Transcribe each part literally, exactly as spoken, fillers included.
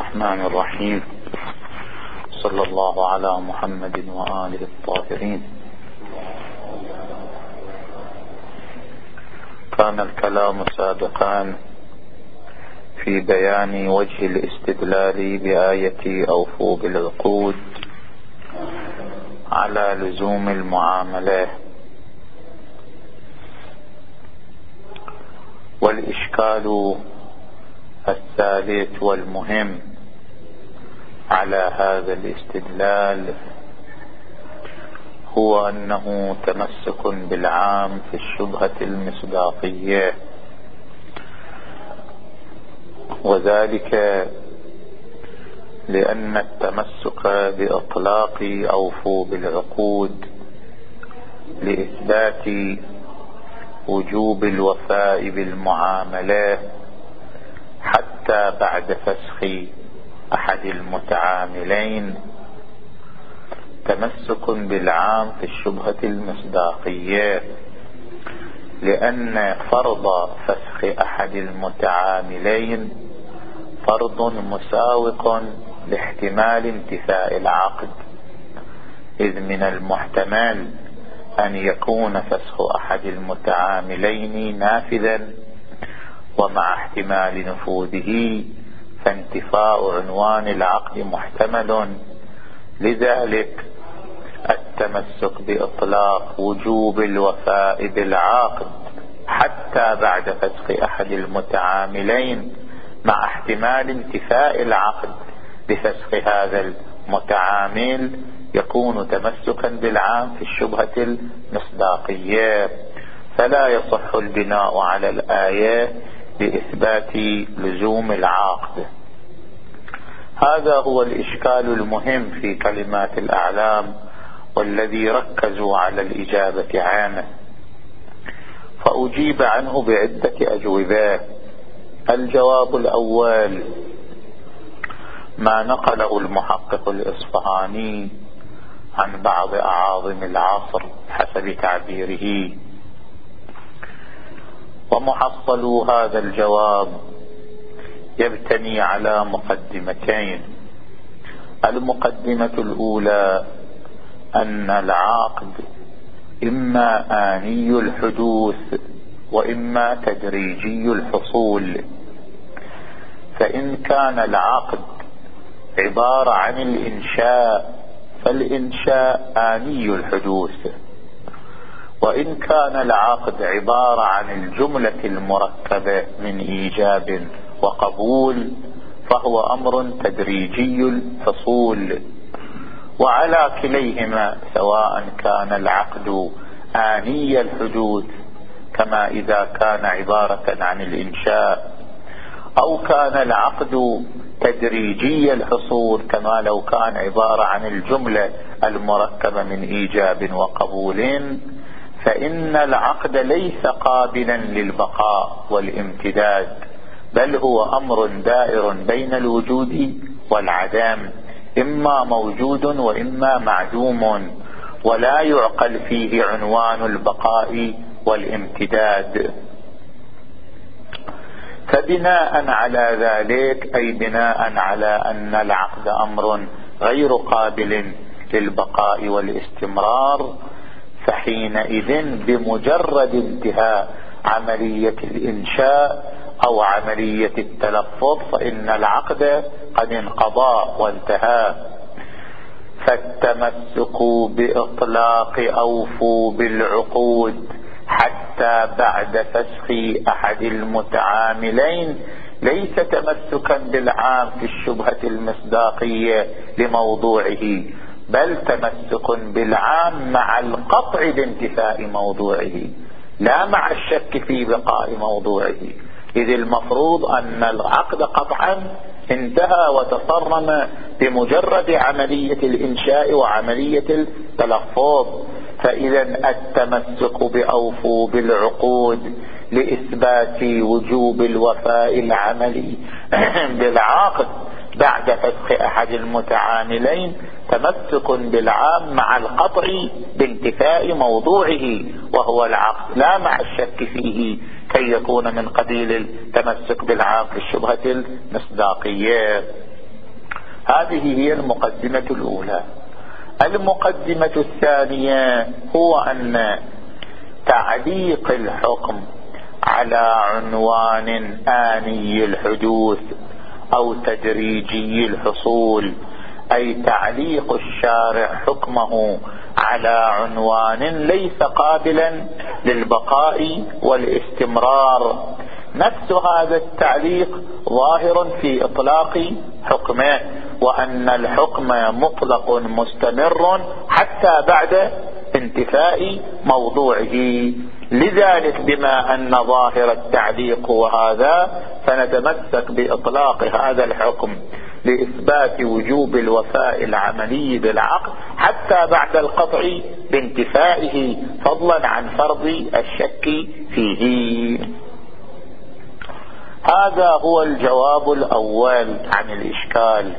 الرحمن الرحيم. صلى الله على محمد وآله الطاهرين. كان الكلام سابقا في بيان وجه الاستدلال بآية أوفوا بالعقود على لزوم المعاملة، والإشكال الثالث والمهم على هذا الاستدلال هو أنه تمسك بالعام في الشبهة المصداقية، وذلك لأن التمسك بإطلاق أوفوا بالعقود لإثبات وجوب الوفاء بالمعاملة حتى بعد فسخ أحد المتعاملين تمسك بالعام في الشبهة المصداقية، لأن فرض فسخ أحد المتعاملين فرض مساوق لاحتمال انتفاء العقد، إذ من المحتمل أن يكون فسخ أحد المتعاملين نافذا ومع احتمال نفوذه فانتفاء عنوان العقد محتمل. لذلك التمسك بإطلاق وجوب الوفاء بالعقد حتى بعد فسخ أحد المتعاملين مع احتمال انتفاء العقد بفسخ هذا المتعامل يكون تمسكا بالعام في الشبهة المصداقية، فلا يصح البناء على الآية لإثبات لزوم العقد. هذا هو الإشكال المهم في كلمات الأعلام والذي ركزوا على الإجابة عنه، فأجيب عنه بعدة أجوبة. الجواب الأول ما نقله المحقق الإصفهاني عن بعض أعاظم العصر حسب تعبيره، ومحصل هذا الجواب يبتني على مقدمتين. المقدمة الأولى أن العقد إما آني الحدوث وإما تدريجي الحصول، فإن كان العقد عبارة عن الإنشاء فالإنشاء آني الحدوث، وإن كان العقد عبارة عن الجملة المركبة من إيجاب وقبول فهو أمر تدريجي الحصول. وعلى كليهما سواء كان العقد آني الحدوث كما إذا كان عبارة عن الإنشاء، أو كان العقد تدريجي الحصول كما لو كان عبارة عن الجملة المركبة من إيجاب وقبول، فإن العقد ليس قابلا للبقاء والامتداد، بل هو أمر دائر بين الوجود والعدم، إما موجود وإما معدوم، ولا يعقل فيه عنوان البقاء والامتداد. فبناء على ذلك، أي بناء على أن العقد أمر غير قابل للبقاء والاستمرار، فحينئذ بمجرد انتهاء عملية الإنشاء أو عملية التلفظ فإن العقد قد انقضى وانتهى. فالتمسك بإطلاق أوفوا بالعقود حتى بعد فسخ أحد المتعاملين ليس تمسكا بالعام في الشبهة المصداقية لموضوعه، بل تمسك بالعام مع القطع بانتفاء موضوعه لا مع الشك في بقاء موضوعه، إذ المفروض أن العقد قطعا انتهى وتصرم بمجرد عملية الإنشاء وعملية التلفظ. فإذا التمسك بأوفوا بالعقود لإثبات وجوب الوفاء العملي بالعقد بعد فسخ أحد المتعاملين تمسك بالعام مع القطع بانتفاء موضوعه وهو العقد، لا مع الشك فيه كي يكون من قبيل التمسك بالعام في الشبهة المصداقية. هذه هي المقدمة الأولى. المقدمة الثانية هو أن تعليق الحكم على عنوان آني الحدوث أو تدريجي الحصول، أي تعليق الشارع حكمه على عنوان ليس قابلا للبقاء والاستمرار، نفس هذا التعليق ظاهر في إطلاق حكمه، وأن الحكم مطلق مستمر حتى بعد انتفاء موضوعه. لذلك بما أن ظاهر التعليق هو هذا، فنتمسك بإطلاق هذا الحكم لإثبات وجوب الوفاء العملي بالعقد حتى بعد القطع بانتفائه، فضلا عن فرض الشك فيه. هذا هو الجواب الأول عن الإشكال.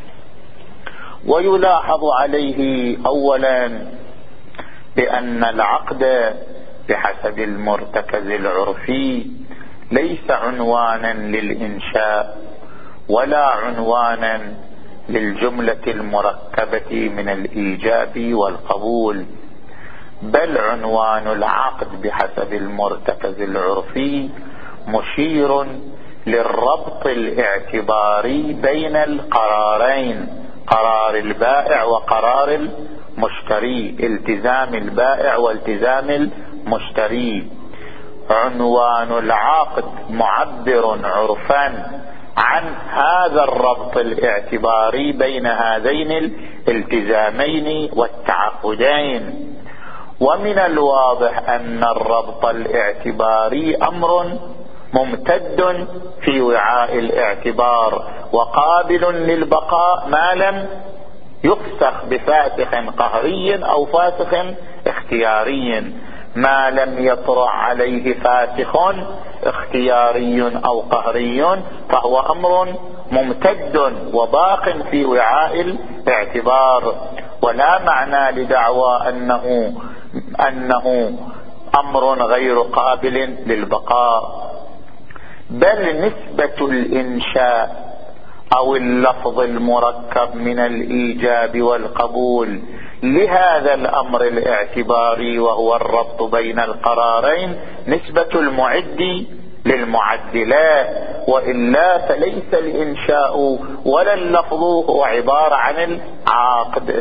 ويلاحظ عليه أولا بأن العقد بحسب المرتكز العرفي ليس عنوانا للإنشاء ولا عنوانا للجملة المركبة من الإيجاب والقبول، بل عنوان العقد بحسب المرتكز العرفي مشير للربط الاعتباري بين القرارين، قرار البائع وقرار المشتري، التزام البائع والتزام المشتري. عنوان العقد معبر عرفا عن هذا الربط الاعتباري بين هذين الالتزامين والتعاقدين، ومن الواضح أن الربط الاعتباري أمر ممتد في وعاء الاعتبار وقابل للبقاء ما لم يفسخ بفاسخ قهري أو فاسخ اختياري. ما لم يطرأ عليه فاسخ اختياري أو قهري فهو أمر ممتد وباق في وعاء الاعتبار، ولا معنى لدعوى أنه, أنه أمر غير قابل للبقاء. بل نسبة الإنشاء أو اللفظ المركب من الإيجاب والقبول لهذا الأمر الاعتباري وهو الربط بين القرارين نسبة المعد للمعدلات، وإلا فليس الإنشاء ولا اللفظ هو عبارة عن العقد.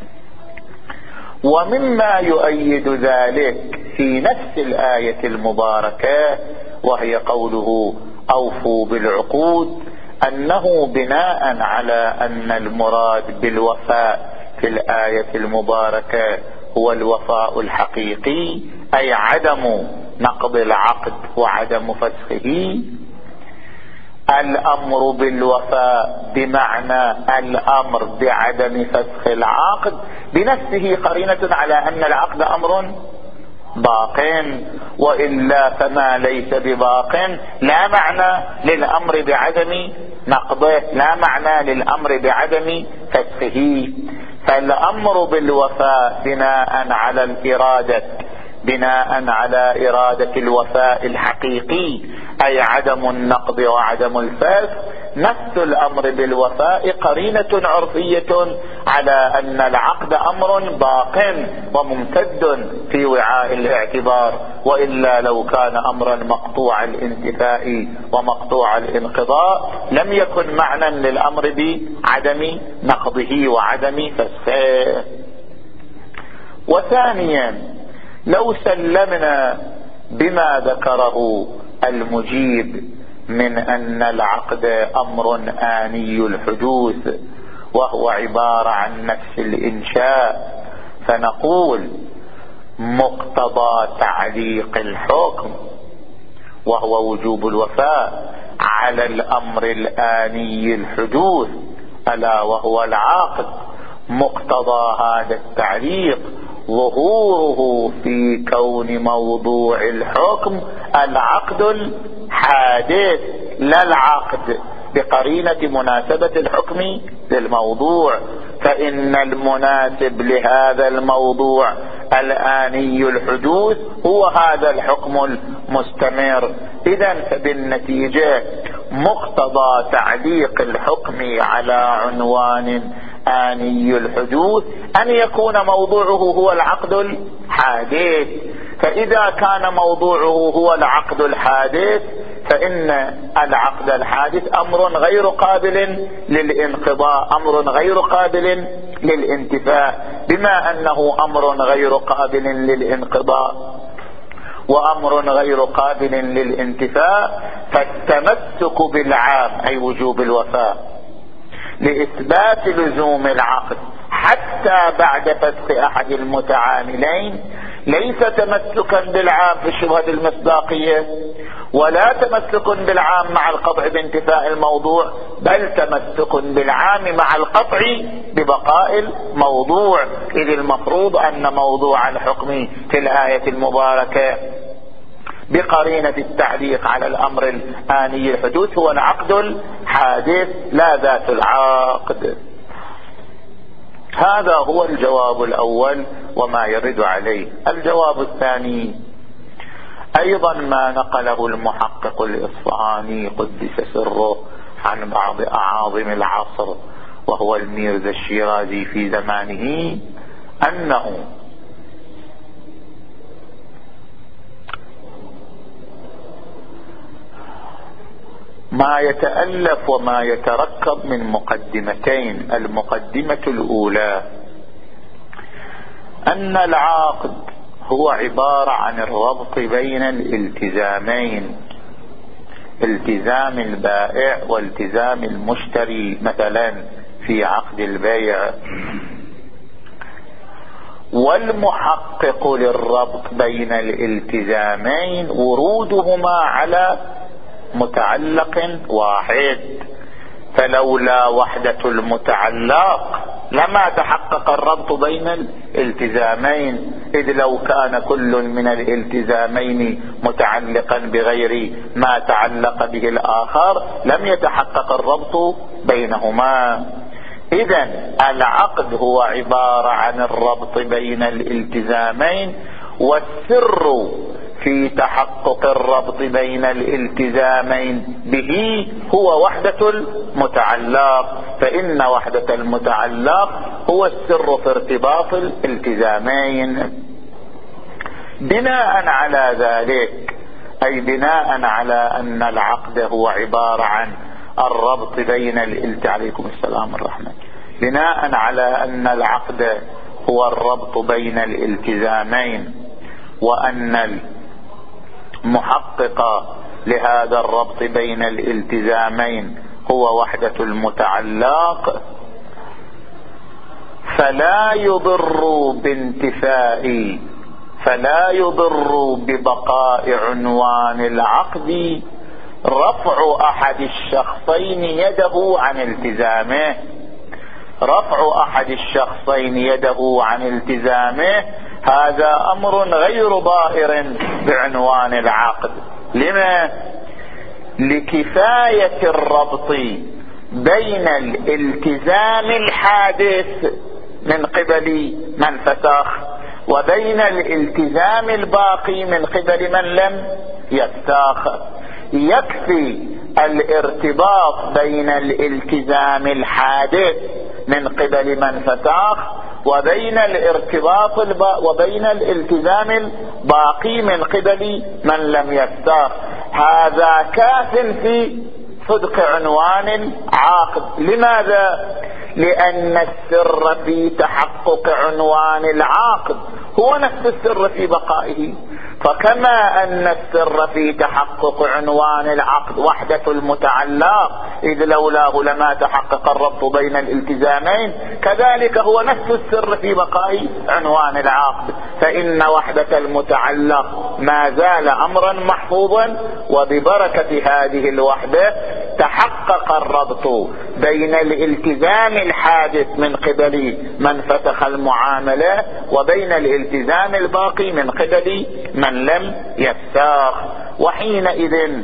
ومما يؤيد ذلك في نفس الآية المباركة وهي قوله أوفوا بالعقود، أنه بناء على أن المراد بالوفاء في الآية المباركة هو الوفاء الحقيقي، أي عدم نقض العقد وعدم فسخه. الأمر بالوفاء بمعنى الأمر بعدم فسخ العقد بنفسه قرينة على أن العقد أمر باق، وإلا فما ليس بباق لا معنى للأمر بعدم نقضه، لا معنى للأمر بعدم فسخه. فالأمر بالوفاء بناء على الإرادة بناء على إرادة الوفاء الحقيقي، أي عدم النقض وعدم الفسخ. نفس الأمر بالوفاء قرينة عرفية على أن العقد أمر باق وممتد في وعاء الاعتبار، وإلا لو كان أمرا مقطوع الانتفاء ومقطوع الانقضاء لم يكن معنى للأمر بعدم نقضه وعدم فسخه. وثانيا، لو سلمنا بما ذكره المجيب من أن العقد أمر آني الحدوث وهو عبارة عن نفس الإنشاء، فنقول مقتضى تعليق الحكم وهو وجوب الوفاء على الأمر الآني الحدوث ألا وهو العقد، مقتضى هذا التعليق ظهوره في كون موضوع الحكم العقد الحادث لا العقد بقرينة مناسبة الحكم للموضوع، فإن المناسب لهذا الموضوع الآني الحدوث هو هذا الحكم المستمر. إذن فبالنتيجة مقتضى تعليق الحكم على عنوان آني الحدوث أن يكون موضوعه هو العقد الحادث. فإذا كان موضوعه هو العقد الحادث فإن العقد الحادث أمر غير قابل للانقضاء، أمر غير قابل للانتفاء. بما أنه أمر غير قابل للانقضاء وأمر غير قابل للانتفاء، فالتمسك بالعام أي وجوب الوفاء لإثبات لزوم العقد حتى بعد فسخ أحد المتعاملين ليس تمسكا بالعام في الشبهة المصداقية ولا تمسك بالعام مع القطع بانتفاء الموضوع، بل تمسك بالعام مع القطع ببقاء الموضوع. إذ المفروض أن موضوع الحكم في الآية المباركة بقرينة التعليق على الأمر الآني الحدوث هو العقد الحادث لا ذات العقد. هذا هو الجواب الأول وما يرد عليه. الجواب الثاني أيضا ما نقله المحقق الإصفهاني قدس سره عن بعض أعاظم العصر وهو الميرزا الشيرازي في زمانه، أنه ما يتألف وما يتركب من مقدمتين. المقدمة الأولى أن العقد هو عبارة عن الربط بين الالتزامين، التزام البائع والتزام المشتري مثلا في عقد البيع. والمحقق للربط بين الالتزامين ورودهما على متعلق واحد، فلولا وحدة المتعلق لما تحقق الربط بين الالتزامين، إذ لو كان كل من الالتزامين متعلقا بغير ما تعلق به الآخر لم يتحقق الربط بينهما. إذن العقد هو عبارة عن الربط بين الالتزامين، والسر في تحقق الربط بين الالتزامين به هو وحدة المتعلق، فإن وحدة المتعلق هو السر في ارتباط الالتزامين. بناء على ذلك، أي بناء على أن العقد هو عبارة عن الربط بين الالتزامين، عليكم السلام الرحمة، بناء على أن العقد هو الربط بين الالتزامين وأن المحقق لهذا الربط بين الالتزامين هو وحدة المتعلق، فلا يضر بانتفاء فلا يضر ببقاء عنوان العقد رفع أحد الشخصين يده عن التزامه. رفع أحد الشخصين يده عن التزامه هذا أمر غير ضائر بعنوان العقد. لما؟ لكفاية الربط بين الالتزام الحادث من قبل من فسخ وبين الالتزام الباقي من قبل من لم يفسخ. يكفي الارتباط بين الالتزام الحادث من قبل من فسخ وبين الارتباط الب... وبين الالتزام الباقي من قبل من لم يفسخ. هذا كاف في صدق عنوان العقد. لماذا؟ لأن السر في تحقق عنوان العقد هو نفس السر في بقائه. فكما أن السر في تحقق عنوان العقد وحدة المتعلق، إذ لولاه لما تحقق الربط بين الالتزامين، كذلك هو نفس السر في بقاء عنوان العقد، فإن وحدة المتعلق ما زال أمرا محفوظا، وببركة هذه الوحدة تحقق الربط بين الالتزام الحادث من قبل من فسخ المعاملة وبين الالتزام الباقي من قبل من لم يفسخ. وحينئذ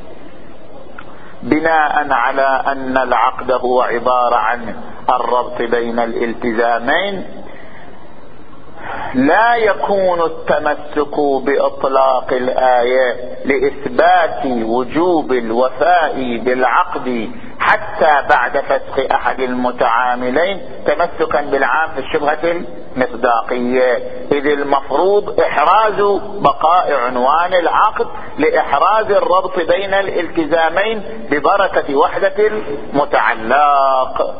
بناء على أن العقد هو عبارة عن الربط بين الالتزامين لا يكون التمسك بإطلاق الآية لإثبات وجوب الوفاء بالعقد حتى بعد فسخ أحد المتعاملين تمسكا بالعام في الشبهة المصداقية، إذ المفروض إحراز بقاء عنوان العقد لإحراز الربط بين الالتزامين ببركة وحدة المتعلق.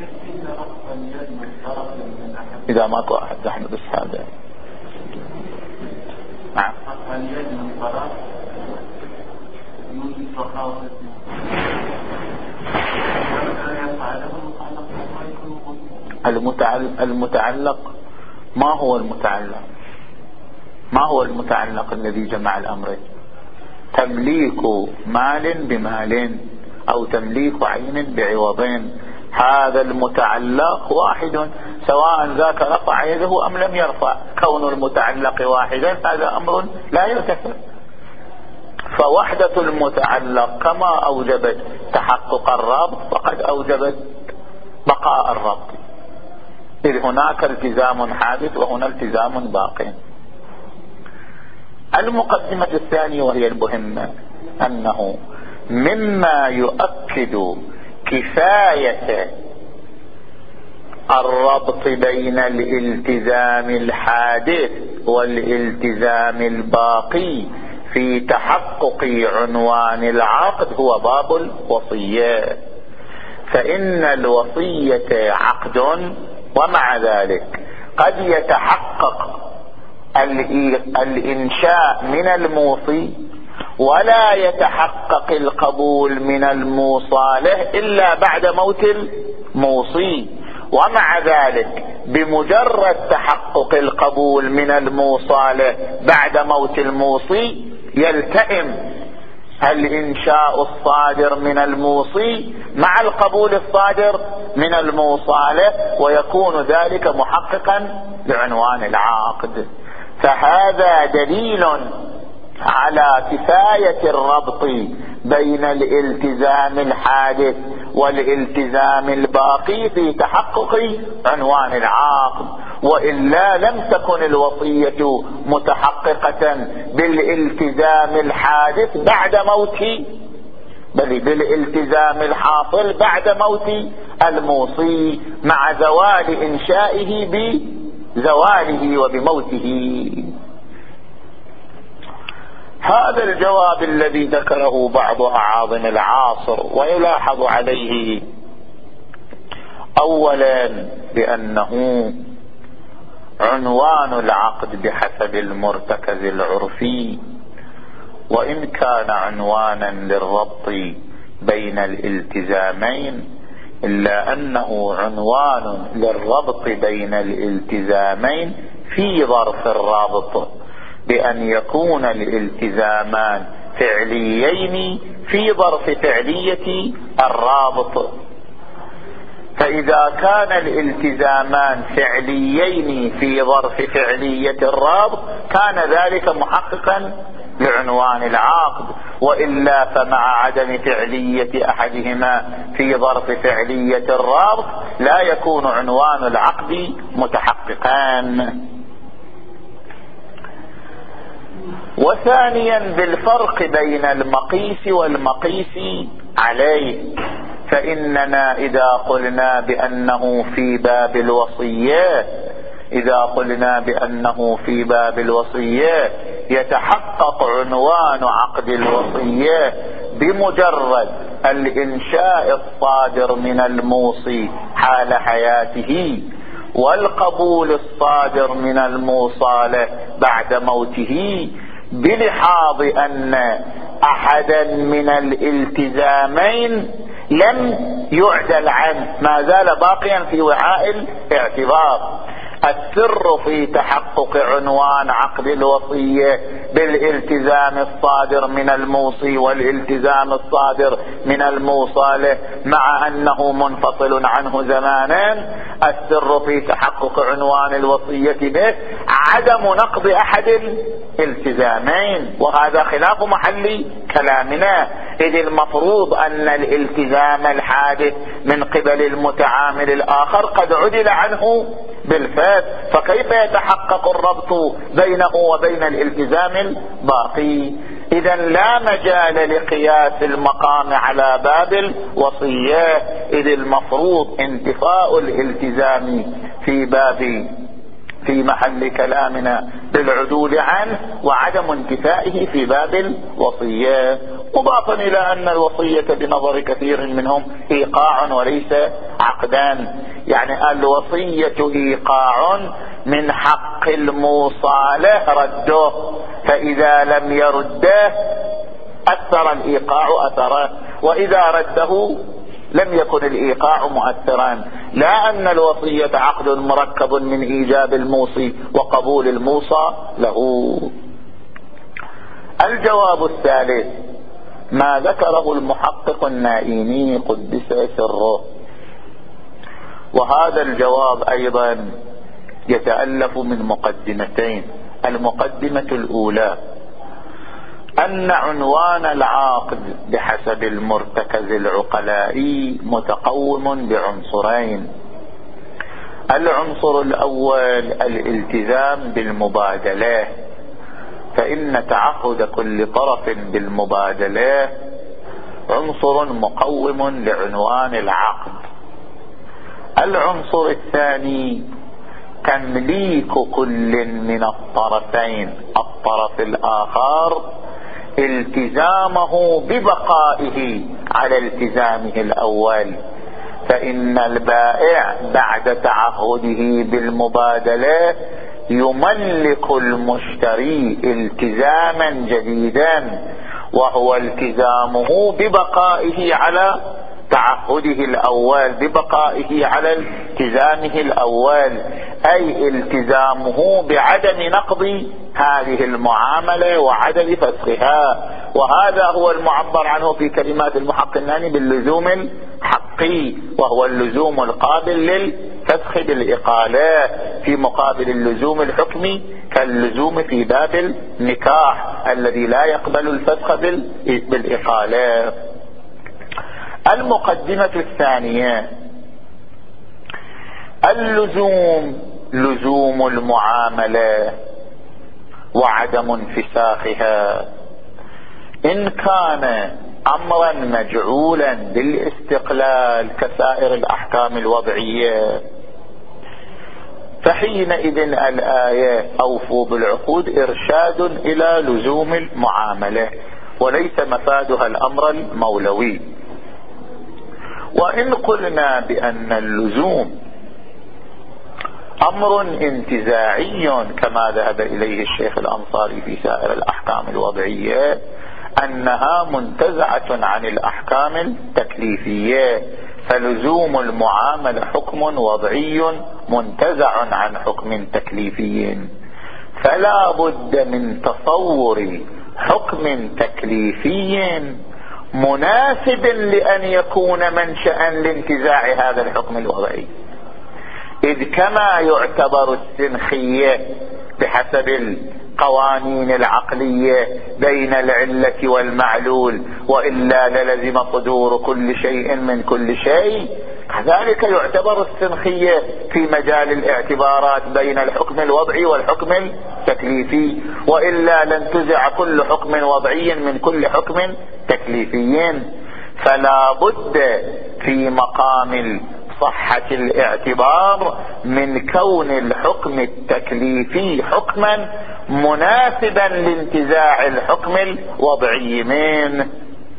إذا ماكو أحد نحن بس هذا نعم. المتعلق, المتعلق ما هو المتعلق؟ ما هو المتعلق الذي جمع الأمرين؟ تمليك مال بمال أو تمليك عين بعوضين، هذا المتعلق واحد سواء ذاك رفع يده أم لم يرفع، كون المتعلق واحدا هذا أمر لا يرتفع. فوحدة المتعلق كما أوجبت تحقق الرابط فقد أوجبت بقاء الرابط، إذ هناك التزام حادث وهنا التزام باق. المقدمة الثانية وهي المهمة أنه مما يؤكد كفاية الربط بين الالتزام الحادث والالتزام الباقي في تحقق عنوان العقد هو باب الوصية، فإن الوصية عقد ومع ذلك قد يتحقق الإنشاء من الموصي ولا يتحقق القبول من الموصى له إلا بعد موت الموصي، ومع ذلك بمجرد تحقق القبول من الموصى له بعد موت الموصي يلتئم الإنشاء الصادر من الموصي مع القبول الصادر من الموصى له، ويكون ذلك محققا لعنوان العقد. فهذا دليل على كفاية الربط بين الالتزام الحادث والالتزام الباقي في تحقق عنوان العقد، وإلا لم تكن الوصية متحققة بالالتزام الحادث بعد موت، بل بالالتزام الحاصل بعد موت الموصي مع زوال إنشائه بزواله وبموته. هذا الجواب الذي ذكره بعض أعاظم العاصر ويلاحظ عليه أولا بأنه عنوان العقد بحسب المرتكز العرفي وإن كان عنوانا للربط بين الالتزامين إلا أنه عنوان للربط بين الالتزامين في ظرف الرابط، بأن يكون الالتزامان فعليين في ظرف فعلية الرابط. فإذا كان الالتزامان فعليين في ظرف فعلية الرابط كان ذلك محققا لعنوان العقد، وإلا فمع عدم فعلية أحدهما في ظرف فعلية الرابط لا يكون عنوان العقد متحققا. وثانيا بالفرق بين المقيس والمقيس عليه، فإننا إذا قلنا بأنه في باب الوصية إذا قلنا بأنه في باب الوصية يتحقق عنوان عقد الوصية بمجرد الإنشاء الصادر من الموصي حال حياته والقبول الصادر من الموصى له بعد موته، بلحاظ أن أحدا من الالتزامين لم يعدل عنه، ما زال باقيا في وعاء الاعتبار. السر في تحقق عنوان عقد الوصية بالالتزام الصادر من الموصي والالتزام الصادر من الموصى له مع أنه منفصل عنه زمانا، السر في تحقق عنوان الوصية به عدم نقض أحد الالتزامين، وهذا خلاف محل كلامنا، إذ المفروض أن الالتزام الحادث من قبل المتعامل الآخر قد عدل عنه بالفات، فكيف يتحقق الربط بينه وبين الالتزام الباقي؟ إذا لا مجال لقياس المقام على باب الوصية، إذ المفروض انتفاء الالتزام في باب في محل كلامنا بالعدول عنه، وعدم انتفائه في باب الوصية. مضافا إلى أن الوصية بنظر كثير منهم إيقاع وليس عقدان، يعني الوصية إيقاع من حق الموصى له رده، فإذا لم يرده أثر الإيقاع أثره، وإذا رده لم يكن الإيقاع مؤثرا. لا أن الوصية عقد مركب من إيجاب الموصي وقبول الموصى له. الجواب الثالث ما ذكره المحقق النائيني قدس سره، وهذا الجواب أيضا يتألف من مقدمتين. المقدمة الأولى أن عنوان العقد بحسب المرتكز العقلائي متقوم بعنصرين. العنصر الأول الالتزام بالمبادلة، فإن تعهد كل طرف بالمبادلة عنصر مقوم لعنوان العقد. العنصر الثاني تمليك كل من الطرفين الطرف الآخر التزامه ببقائه على التزامه الأول، فإن البائع بعد تعهده بالمبادلة يملك المشتري التزاما جديدا، وهو التزامه ببقائه على تعهده الأول، ببقائه على التزامه الأول، أي التزامه بعدم نقض هذه المعاملة وعدم فسخها. وهذا هو المعبر عنه في كلمات المحقق الناني باللزوم الحقي، وهو اللزوم القابل للفسخ بالإقالة، في مقابل اللزوم الحكمي كاللزوم في باب النكاح الذي لا يقبل الفسخ بالإقالة. المقدمة الثانية اللزوم لزوم المعاملة وعدم انفساخها، إن كان أمرا مجعولا بالاستقلال كسائر الأحكام الوضعية، فحينئذ الآية أوفوا بالعقود إرشاد إلى لزوم المعاملة وليس مفادها الأمر المولوي. وإن قلنا بأن اللزوم أمر انتزاعي كما ذهب إليه الشيخ الأنصاري في سائر الأحكام الوضعية، أنها منتزعة عن الأحكام التكليفية، فلزوم المعاملة حكم وضعي منتزع عن حكم تكليفي، فلا بد من تصور حكم تكليفي مناسب لأن يكون منشأ لانتزاع هذا الحكم الوضعي. إذ كما يعتبر السنخية بحسب القوانين العقلية بين العلة والمعلول، وإلا للزم صدور كل شيء من كل شيء، كذلك يعتبر السنخية في مجال الاعتبارات بين الحكم الوضعي والحكم التكليفي، وإلا لانتزع كل حكم وضعي من كل حكم تكليفي. فلا بد في مقام صحة الاعتبار من كون الحكم التكليفي حكما مناسبا لانتزاع الحكم الوضعي منه.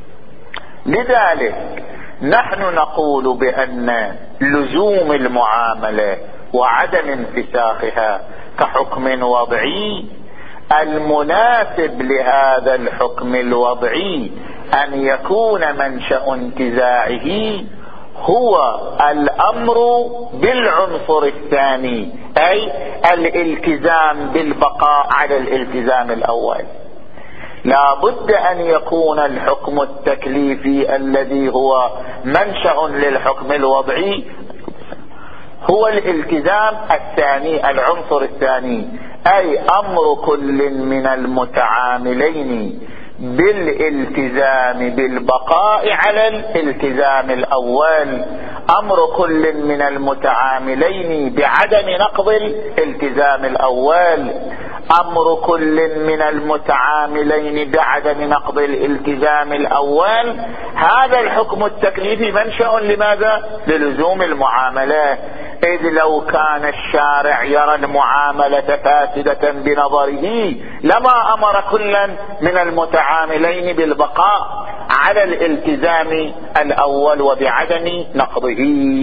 لذلك نحن نقول بأن لزوم المعاملة وعدم انفساخها كحكم وضعي، المناسب لهذا الحكم الوضعي أن يكون منشأ انتزاعه هو الأمر بالعنصر الثاني، أي الالتزام بالبقاء على الالتزام الأول. لا بد أن يكون الحكم التكليفي الذي هو منشأ للحكم الوضعي هو الالتزام الثاني، العنصر الثاني، أي أمر كل من المتعاملين بالالتزام بالبقاء على الالتزام الأول، أمر كل من المتعاملين بعدم نقض الالتزام الأول، أمر كل من المتعاملين بعدم نقض الالتزام الأول، هذا الحكم التكليفي منشأ لماذا؟ للزوم المعاملة. إذ لو كان الشارع يرى المعاملة فاسدة بنظره لما أمر كلا من المتعاملين بالبقاء على الالتزام الأول وبعدم نقضه.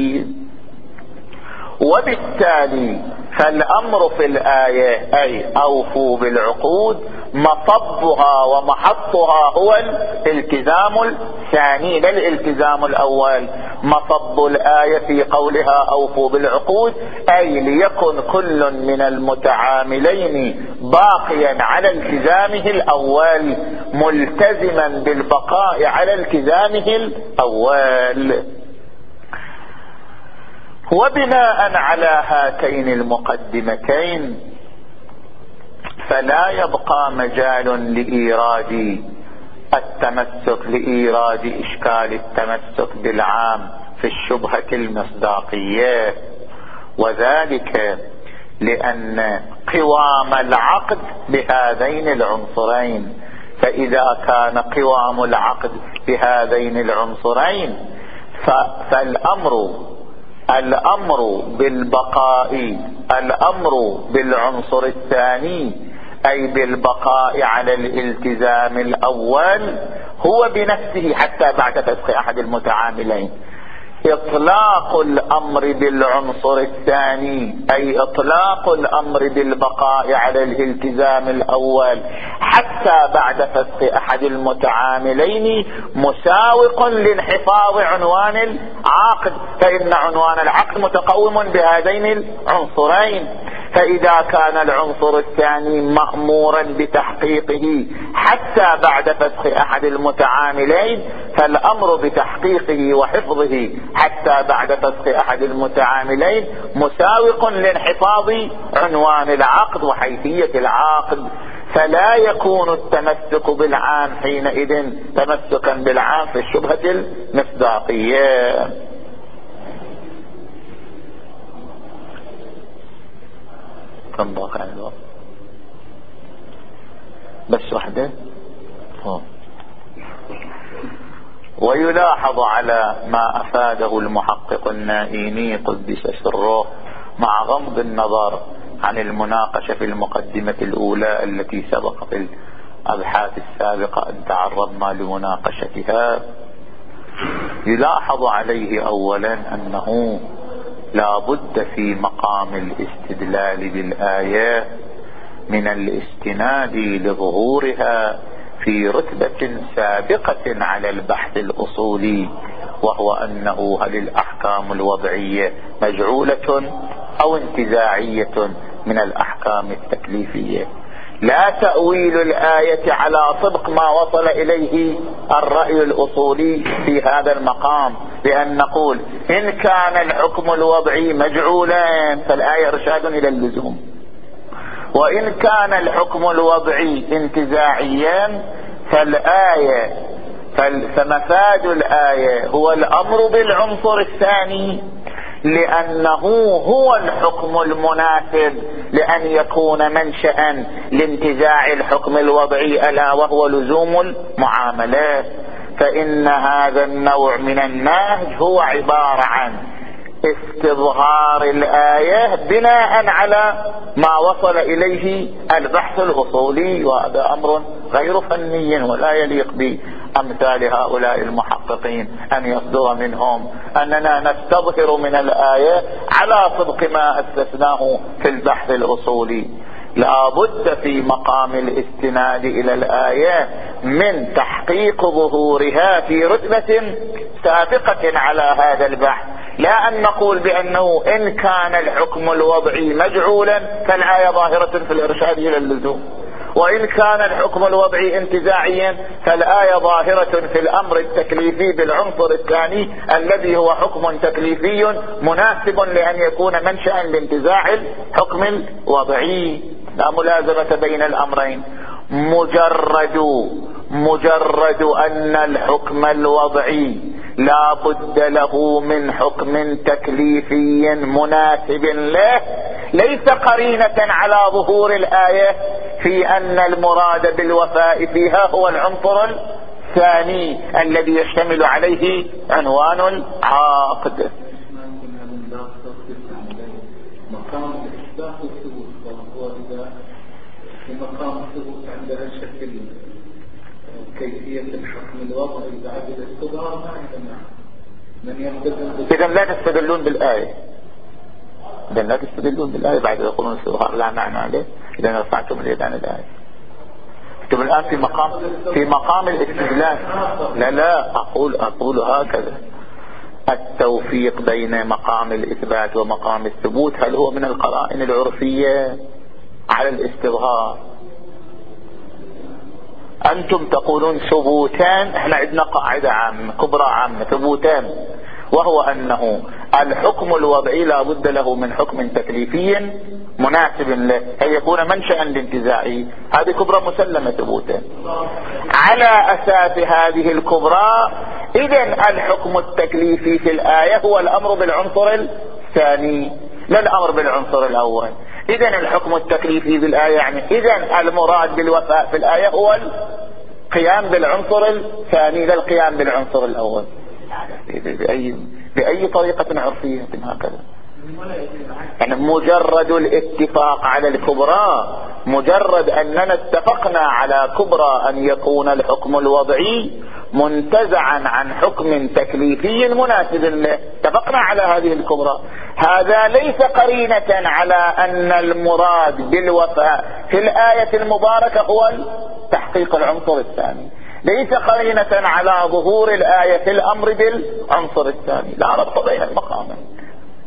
وبالتالي فالأمر في الآية أي أوفوا بالعقود مصبها ومحطها هو الالتزام الثاني لا الالتزام الأول. مصب الآية في قولها أوفوا بالعقود أي ليكن كل من المتعاملين باقيا على التزامه الأول ملتزما بالبقاء على التزامه الأول. وبناء على هاتين المقدمتين فلا يبقى مجال لإيراد التمسك لإيراد إشكال التمسك بالعام في الشبهة المصداقية، وذلك لأن قوام العقد بهذين العنصرين. فإذا كان قوام العقد بهذين العنصرين فالأمر الأمر بالبقاء الأمر بالعنصر الثاني أي بالبقاء على الالتزام الأول هو بنفسه حتى بعد فسخ أحد المتعاملين. إطلاق الأمر بالعنصر الثاني أي إطلاق الأمر بالبقاء على الالتزام الأول حتى بعد فسخ أحد المتعاملين مساوق لانحفاظ عنوان العقد، فإن عنوان العقد متقوم بهذين العنصرين. فإذا كان العنصر الثاني مأمورا بتحقيقه حتى بعد فسخ أحد المتعاملين فالأمر بتحقيقه وحفظه حتى بعد فسخ أحد المتعاملين مساوق لانحفاظ عنوان العقد وحيثية العقد. فلا يكون التمسك بالعام حينئذ تمسكا بالعام في الشبهة المصداقية. كم باقي عن الوقت؟ بس واحدة. أوه. ويلاحظ على ما أفاده المحقق النائيني قدس سره مع غض النظر عن المناقشة في المقدمة الأولى التي سبق في الأبحاث السابقة أن تعرضنا لمناقشتها، يلاحظ عليه أولا أنه لا بد في مقام الاستدلال بالآية من الاستناد لظهورها في رتبة سابقة على البحث الأصولي، وهو أنه هل الأحكام الوضعية مجعولة أو انتزاعية من الأحكام التكليفية. لا تأويل الآية على طبق ما وصل إليه الرأي الأصولي في هذا المقام، بأن نقول إن كان الحكم الوضعي مجعولا فالآية إرشاد إلى اللزوم، وإن كان الحكم الوضعي انتزاعيا فالآية فمفاد الآية هو الأمر بالعنصر الثاني، لأنه هو الحكم المناسب لأن يكون منشأ لانتزاع الحكم الوضعي ألا وهو لزوم المعاملات. فإن هذا النوع من النهج هو عبارة عن استظهار الآية بناء على ما وصل إليه البحث الأصولي، وهذا أمر غير فني ولا يليق بأمثال هؤلاء المحققين أن يصدر منهم أننا نستظهر من الآية على طبق ما أسسناه في البحث الأصولي. لا بد في مقام الاستناد إلى الآية من تحقيق ظهورها في رتبة سابقة على هذا البحث، لا أن نقول بأنه إن كان الحكم الوضعي مجعولا فالآية ظاهرة في الإرشاد إلى اللزوم، وإن كان الحكم الوضعي انتزاعيا فالآية ظاهرة في الأمر التكليفي بالعنصر الثاني الذي هو حكم تكليفي مناسب لأن يكون منشأ لانتزاع الحكم الوضعي. لا ملازمة بين الأمرين. مجرد مجرد أن الحكم الوضعي لا بد له من حكم تكليفي مناسب له، ليس قرينة على ظهور الآية في أن المراد بالوفاء فيها هو العنصر الثاني الذي يشتمل عليه عنوان العقد. مقام الإثبات والثبوت، وهو إذا في مقام الثبوت عندنا شكل كيفية الحكم الوضعي بعد الاستظهار ما عندنا من يلتزم. إذا لا تستدلون بالآية، إذا لا تستدلون بالآية بعد يقولون الاستظهار لا معنى عليه، إذا رفعتم اليد عن الآية. أنتم الآن في مقام في مقام الاستدلال. لا لا أقول أقول هكذا: التوفيق بين مقام الإثبات ومقام الثبوت هل هو من القرائن العرفية على الاستظهار؟ أنتم تقولون ثبوتان، احنا عندنا قاعدة عامة كبرى عامة ثبوتان، وهو أنه الحكم الوضعي لا بد له من حكم تكليفي مناسب له أن يكون منشأ لانتزاعه، هذه كبرى مسلمة ثبوتان. على أساس هذه الكبرى إذن الحكم التكليفي في الآية هو الأمر بالعنصر الثاني لا الأمر بالعنصر الأول. إذن الحكم التكليفي في الآية يعني إذن المراد بالوفاء في الآية هو القيام بالعنصر الثاني لا القيام بالعنصر الأول. بأي, بأي طريقة عرفية هكذا؟ يعني مجرد الاتفاق على الكبرى، مجرد أننا اتفقنا على كبرى أن يكون الحكم الوضعي منتزعا عن حكم تكليفي مناسب له، اتفقنا على هذه الكبرى، هذا ليس قرينة على أن المراد بالوفاء في الآية المباركة هو تحقيق العنصر الثاني، ليس قرينة على ظهور الآية في الأمر بالعنصر الثاني، لا ربط بين المقامين.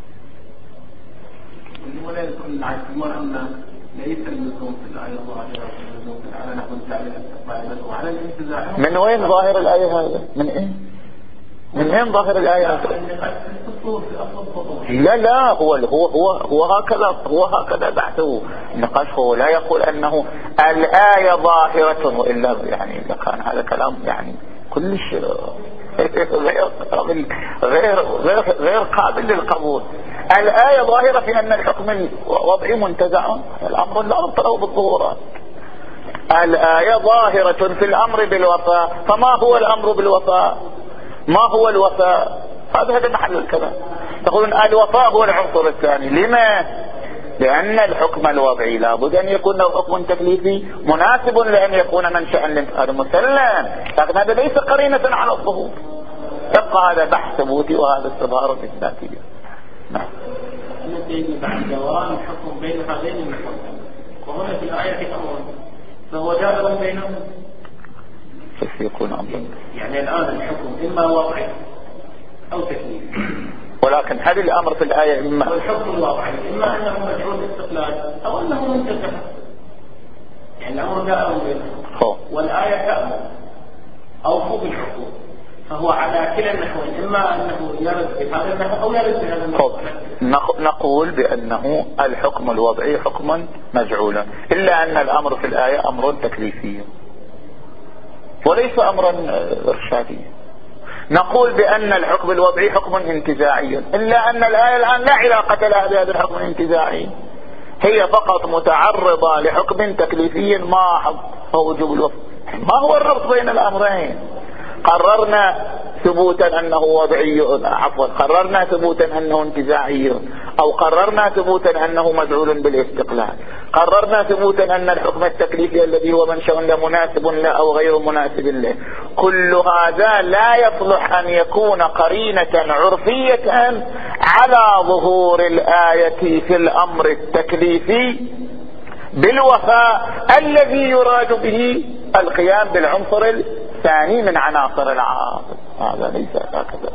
ولا يكون عايزون أن ليس اللزوم في الآية ظاهرة اللزوم في الآية نحن تعليل استقبال وعلى الانتزاع. من وين ظاهر الآية هذا؟ من إيه؟ من وين ظاهر الآية هذا؟ لا لا هو هو هو هو هكذا هو هكذا بعده النقاش. هو لا يقول أنه الآية ظاهرة، وإلا يعني إذا كان هذا كلام يعني كلش غير غير غير غير قابل للقبول. الآية ظاهرة في أن الحكم الوضعي منتزع، الأمر لا ربط له بالظهورات. الآية ظاهرة في الأمر بالوفاء، فما هو الأمر بالوفاء؟ ما هو الوفاء؟ هذا هذا محل الكلام. تقولون الوفاء هو العنصر الثاني، لما؟ لأن الحكم الوضعي لابد أن يكون له حكم تكليفي مناسب لأن يكون منشأ لانتقال مسلم، لكن هذا ليس قرينة على الظهور. تبقى هذا بحث ثبوتي وهذا استظهار إثباتي. نعم. التي بعد دوام الحكم بين هذين المحكمين، وهنا في الآية أمر فهو جائر بينهم. كيف يكون أمر؟ يعني الآن الحكم إما وضعي أو تكليفي، ولكن هل الأمر في الآية إما والحكم الواقعي إما أنه مجعول استقلال أو أنه منتزع، يعني الأمر جائر بينهم والآية تأمر أو فوق الحكم، فهو على كلا النحوين، إما أنه يرد بهذا النحو أو يرد بهذا النحو. نقول بأنه الحكم الوضعي حكم مجعول، إلا أن الأمر في الآية أمر تكليفي وليس أمرا إرشاديا. نقول بأن الحكم الوضعي حكم انتزاعي، إلا أن الآية الآن لا علاقة لها بهذا الحكم الانتزاعي، هي فقط متعرضة لحكم تكليفي ما وجوب الوفاء. ما هو الربط بين الأمرين؟ قررنا ثبوتا أنه وضعي، عفوا قررنا ثبوتا أنه انتزاعي، أو قررنا ثبوتا أنه مجعول بالاستقلال، قررنا ثبوتا أن الحكم التكليفي الذي هو منشأ لا مناسب له أو غير مناسب له. كل هذا لا يصلح أن يكون قرينة عرفية على ظهور الآية في الأمر التكليفي بالوفاء الذي يراد به القيام بالعنصر الثاني من عناصر العاقد. هذا ليس هكذا.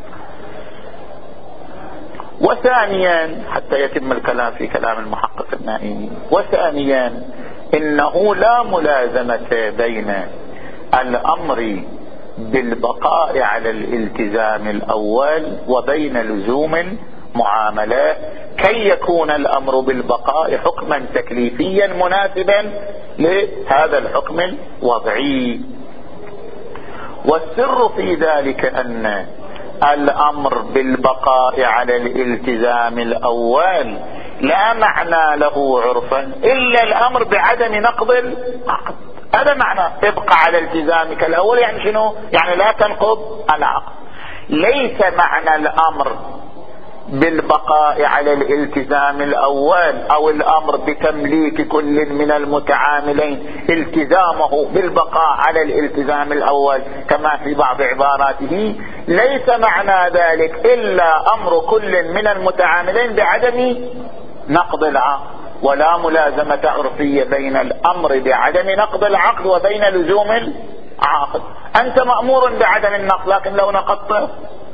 وثانيا حتى يتم الكلام في كلام المحقق النائي، وثانيا إنه لا ملازمة بين الأمر بالبقاء على الالتزام الأول وبين لزوم المعاملة كي يكون الأمر بالبقاء حكما تكليفيا مناسبا لهذا الحكم الوضعي. والسر في ذلك أن الأمر بالبقاء على الالتزام الأول لا معنى له عرفا إلا الأمر بعدم نقض العقد. هذا معنى ابقى على التزامك الأول، يعني شنو؟ يعني لا تنقض العقد. ليس معنى الأمر بالبقاء على الالتزام الأول أو الأمر بتمليك كل من المتعاملين التزامه بالبقاء على الالتزام الأول كما في بعض عباراته، ليس معنى ذلك إلا أمر كل من المتعاملين بعدم نقض العقد، ولا ملازمة عرفية بين الأمر بعدم نقض العقد وبين لزوم العقد. أنت مأمور بعدم النقض، لكن لو نقضت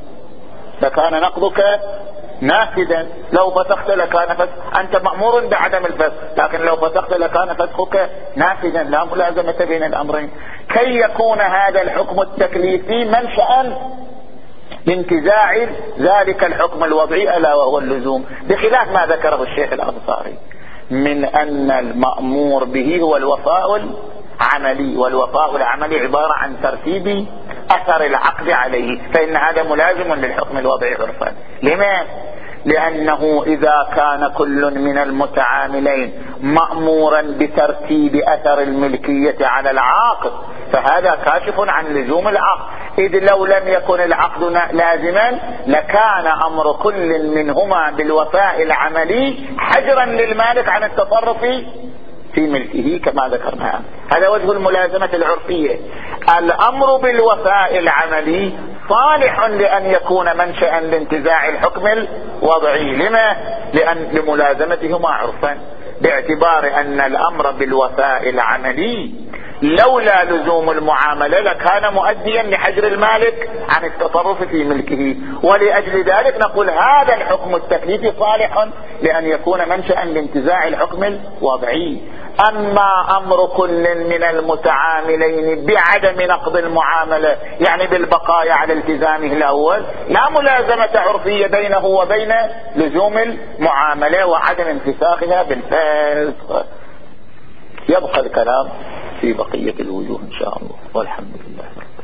لكان نقضك نافذا، لو فسخت لكان فسخ. أنت مأمور بعدم الفسخ، لكن لو فسخت لكان فسخك نافذا، لا ملازمة بين الأمرين. كي يكون هذا الحكم التكليفي منشأ لانتزاع ذلك الحكم الوضعي ألا وهو اللزوم، بخلاف ما ذكره الشيخ الأنصاري من أن المأمور به هو الوفاء العملي، والوفاء العملي عبارة عن ترتيب أثر العقد عليه، فإن هذا ملازم للحكم الوضعي عرفا. لماذا؟ لأنه إذا كان كل من المتعاملين مأمورا بترتيب أثر الملكية على العاقد فهذا كاشف عن لزوم العقد، إذ لو لم يكن العقد لازما لكان أمر كل منهما بالوفاء العملي حجرا للمالك عن التصرف في ملكه كما ذكرنا. هذا وجه الملازمة العرفية. الأمر بالوفاء العملي صالح لأن يكون منشأ لانتزاع الحكم الوضعي. لما؟ لأن لملازمتهما عرفا، باعتبار أن الأمر بالوفاء العملي لولا لزوم المعاملة لكان مؤديا لحجر المالك عن التصرف في ملكه، ولأجل ذلك نقول هذا الحكم التكليفي صالح لأن يكون منشأ لانتزاع الحكم الوضعي. أما أمر كل من المتعاملين بعدم نقض المعاملة يعني بالبقاء على التزامه الأول لا ملازمة عرفية بينه وبين لزوم المعاملة وعدم انتساخها بالفسخ. يبقى الكلام في بقية الوجوه إن شاء الله، والحمد لله رب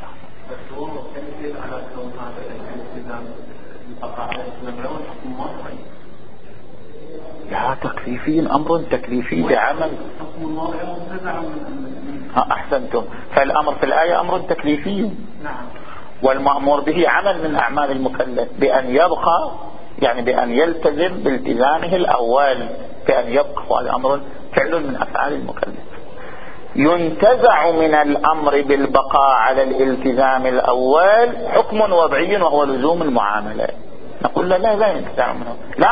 العالمين. لا تكليفي، أمر تكليفي بعمل. ها أحسنتم، فالأمر في الآية أمر تكليفي والمأمور به عمل من أعمال المكلف بأن يبقى، يعني بأن يلتزم بالتزامه الأول، بأن يبقى، وهذا أمر فعل من أفعال المكلف. ينتزع من الأمر بالبقاء على الالتزام الأول حكم وضعي وهو لزوم المعاملة. نقول لا لا لا ينتزع منه، لا